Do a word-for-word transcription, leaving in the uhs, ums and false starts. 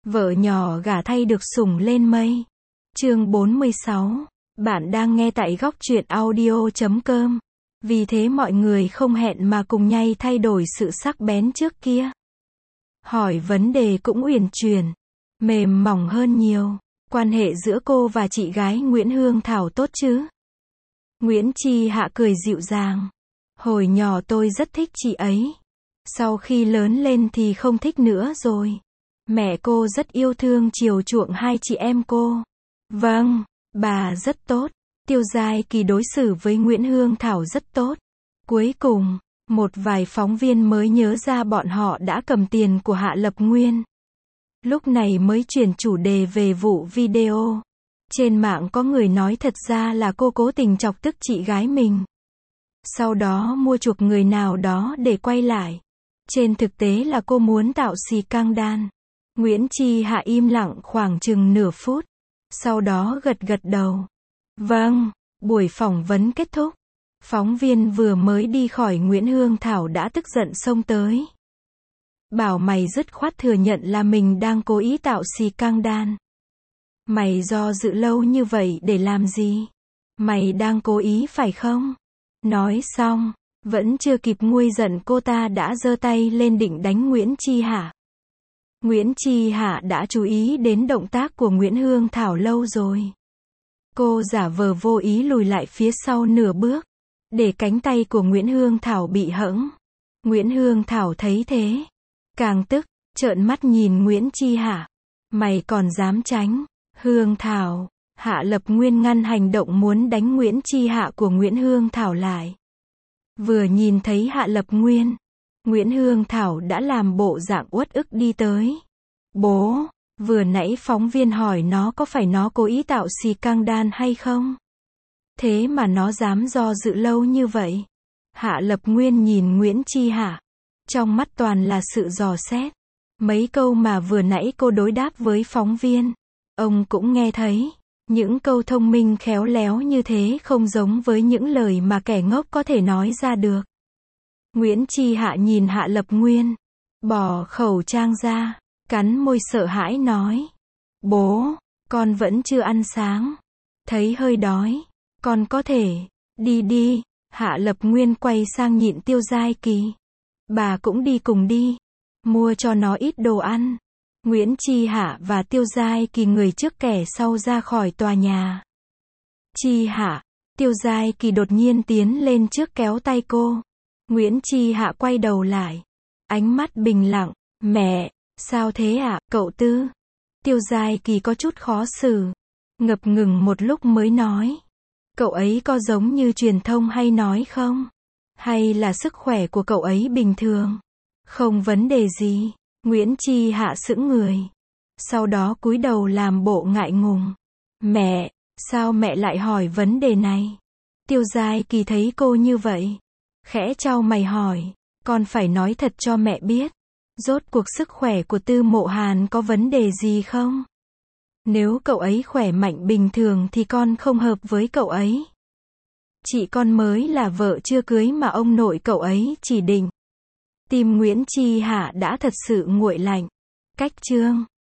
Vợ nhỏ gả thay được sủng lên mây. Chương bốn mươi sáu. Bạn đang nghe tại góc truyện audio chấm com. Vì thế mọi người không hẹn mà cùng nhau thay đổi sự sắc bén trước kia. Hỏi vấn đề cũng uyển chuyển, mềm mỏng hơn nhiều. Quan hệ giữa cô và chị gái Nguyễn Hương Thảo tốt chứ? Nguyễn Chi Hạ cười dịu dàng. Hồi nhỏ tôi rất thích chị ấy. Sau khi lớn lên thì không thích nữa rồi. Mẹ cô rất yêu thương chiều chuộng hai chị em cô. Vâng, bà rất tốt. Tiêu Giai Kỳ đối xử với Nguyễn Hương Thảo rất tốt. Cuối cùng, một vài phóng viên mới nhớ ra bọn họ đã cầm tiền của Hạ Lập Nguyên. Lúc này mới chuyển chủ đề về vụ video. Trên mạng có người nói thật ra là cô cố tình chọc tức chị gái mình. Sau đó mua chuộc người nào đó để quay lại. Trên thực tế là cô muốn tạo scandal. Nguyễn Chi Hạ im lặng khoảng chừng nửa phút. Sau đó gật gật đầu. Vâng, buổi phỏng vấn kết thúc. Phóng viên vừa mới đi khỏi Nguyễn Hương Thảo đã tức giận xông tới. Bảo mày dứt khoát thừa nhận là mình đang cố ý tạo scandal. Mày do dự lâu như vậy để làm gì? Mày đang cố ý phải không? Nói xong, vẫn chưa kịp nguôi giận cô ta đã giơ tay lên định đánh Nguyễn Chi Hạ. Nguyễn Chi Hạ đã chú ý đến động tác của Nguyễn Hương Thảo lâu rồi. Cô giả vờ vô ý lùi lại phía sau nửa bước, để cánh tay của Nguyễn Hương Thảo bị hẫng. Nguyễn Hương Thảo thấy thế, càng tức, trợn mắt nhìn Nguyễn Chi Hạ. Mày còn dám tránh? Hương Thảo, Hạ Lập Nguyên ngăn hành động muốn đánh Nguyễn Chi Hạ của Nguyễn Hương Thảo lại. Vừa nhìn thấy Hạ Lập Nguyên, Nguyễn Hương Thảo đã làm bộ dạng uất ức đi tới. Bố, vừa nãy phóng viên hỏi nó có phải nó cố ý tạo scandal hay không? Thế mà nó dám do dự lâu như vậy. Hạ Lập Nguyên nhìn Nguyễn Chi Hạ, trong mắt toàn là sự dò xét. Mấy câu mà vừa nãy cô đối đáp với phóng viên, ông cũng nghe thấy. Những câu thông minh khéo léo như thế không giống với những lời mà kẻ ngốc có thể nói ra được. Nguyễn Chi Hạ nhìn Hạ Lập Nguyên, bỏ khẩu trang ra, cắn môi sợ hãi nói. Bố, con vẫn chưa ăn sáng. Thấy hơi đói, con có thể đi đi. Hạ Lập Nguyên quay sang nhịn Tiêu Giai Kỳ. Bà cũng đi cùng đi. Mua cho nó ít đồ ăn. Nguyễn Chi Hạ và Tiêu Giai Kỳ người trước kẻ sau ra khỏi tòa nhà. Chi Hạ, Tiêu Giai Kỳ đột nhiên tiến lên trước kéo tay cô. Nguyễn Chi Hạ quay đầu lại. Ánh mắt bình lặng. Mẹ, sao thế ạ, à, cậu Tư? Tiêu Giai Kỳ có chút khó xử. Ngập ngừng một lúc mới nói. Cậu ấy có giống như truyền thông hay nói không? Hay là sức khỏe của cậu ấy bình thường? Không vấn đề gì. Nguyễn Chi Hạ sững người. Sau đó cúi đầu làm bộ ngại ngùng. Mẹ, sao mẹ lại hỏi vấn đề này? Tiêu Giai Kỳ thấy cô như vậy, khẽ chau mày hỏi. Con phải nói thật cho mẹ biết. Rốt cuộc sức khỏe của Tư Mộ Hàn có vấn đề gì không? Nếu cậu ấy khỏe mạnh bình thường thì con không hợp với cậu ấy. Chị con mới là vợ chưa cưới mà ông nội cậu ấy chỉ định. Tim Nguyễn Chi Hạ đã thật sự nguội lạnh. Cách chương